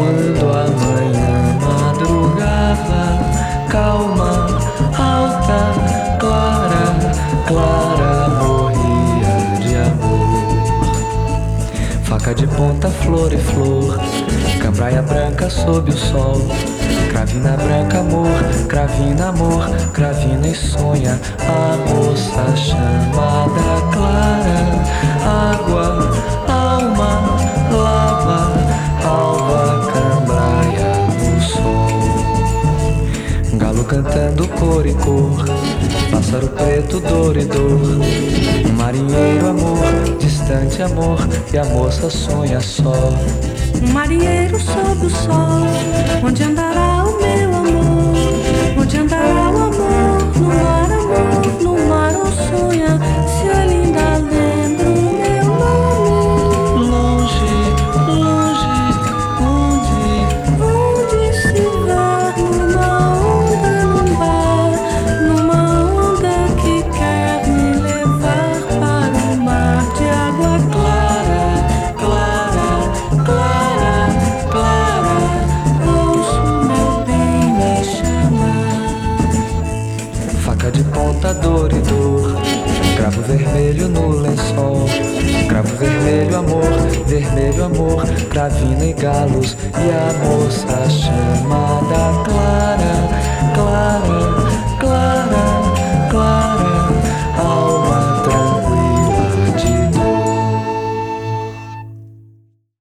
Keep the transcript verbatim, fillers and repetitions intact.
Quando a manhã madrugava, calma, alta, clara, clara morria de amor. Faca de ponta, flor e flor, cambraia branca sob o sol. Cravina branca, amor, cravina, amor, cravina e sonha a moça chamada Clara. Água, alma, lava, alva, cambraia no sol. Galo cantando cor e cor, pássaro preto, dor e dor. Um marinheiro, amor, distante amor, e a moça sonha só. Um marinheiro sob o sol, onde andará o meu amor? Onde andará o amor? No mar, amor, no mar ou sonha? Se eu ainda lembro o meu nome. Longe, longe, onde? Onde se vai? Numa onda, num bar, numa onda que quer me levar para o mar de água clara, clara, clara, clara. Ouço meu bem me chamar. Faca de ponta, dor e dor, cravo vermelho no lençol. Cravo vermelho, amor, vermelho, amor, cravina e galos, e a moça chama